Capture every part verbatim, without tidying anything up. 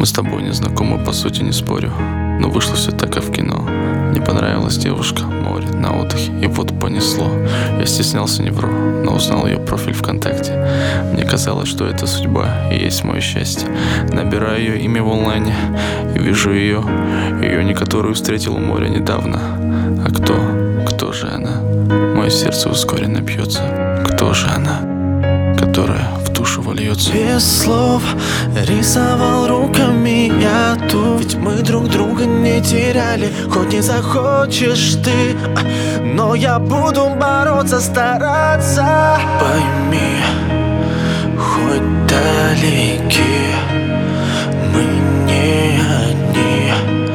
Мы с тобой не знакомы, по сути не спорю, но вышло все так, как в кино. Мне понравилась девушка, море, на отдыхе, и вот понесло. Я стеснялся, не вру, но узнал ее профиль ВКонтакте. Мне казалось, что это судьба и есть мое счастье. Набираю ее имя в онлайне и вижу ее, ее не которую встретил у моря недавно. А кто, кто же она? Мое сердце ускоренно бьется. Кто же она, которая в душу вольется? Без слов рисовал руками я тут. Ведь мы друг друга не теряли, хоть не захочешь ты, но я буду бороться, стараться. Пойми, хоть далеки, мы не одни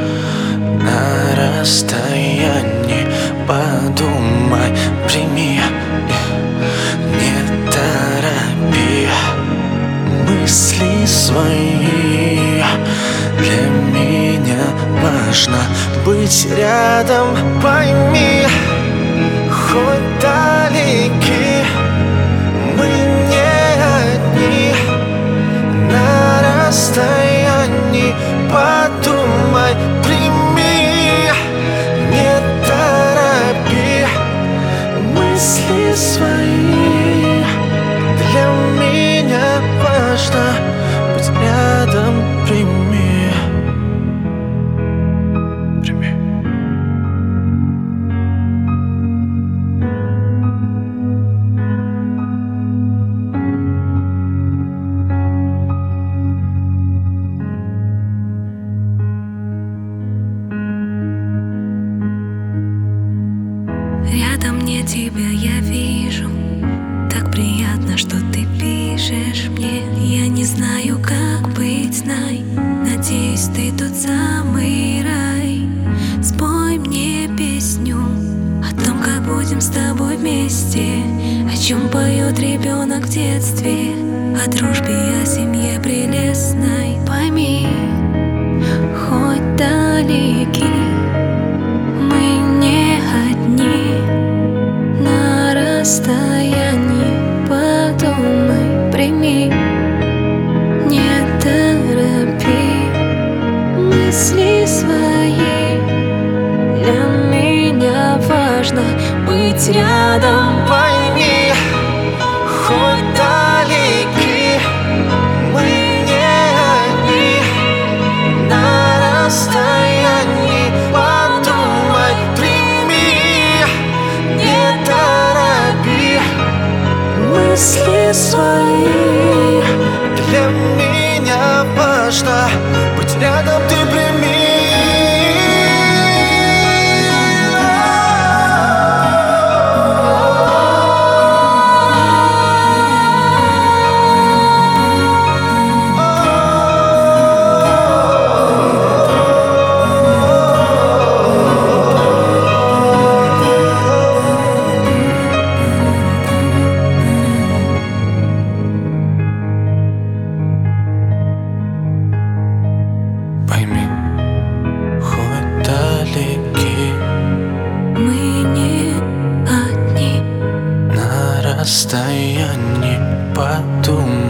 на расстоянии. Подумай, прими, не торопи мысли свои. Для меня важно быть рядом. Пойми, хоть далеки, мы не одни на расстоянии. Подумай, прими, не торопи мысли свои. Для меня важно быть рядом. Прими, прими. Рядом мне тебя я вижу. Так приятно, что ты пишешь мне. Я не знаю, как быть, знай. Надеюсь, ты тот самый рай. Спой мне песню о том, как будем с тобой вместе, о чем поет ребенок в детстве, о дружбе, о семье прелестной. Пойми, хоть далеки, мы не одни на расстоянии. Подумай, прими, не торопи мысли свои. Для меня важно быть рядом. Пойми, хоть далеки, мы не одни на расстоянии. Подумай, прими, не торопи мысли свои. Для меня важно быть рядом. Ты прими. Пойми, хоть далеки, Мы не одни. на расстоянии. Подумай,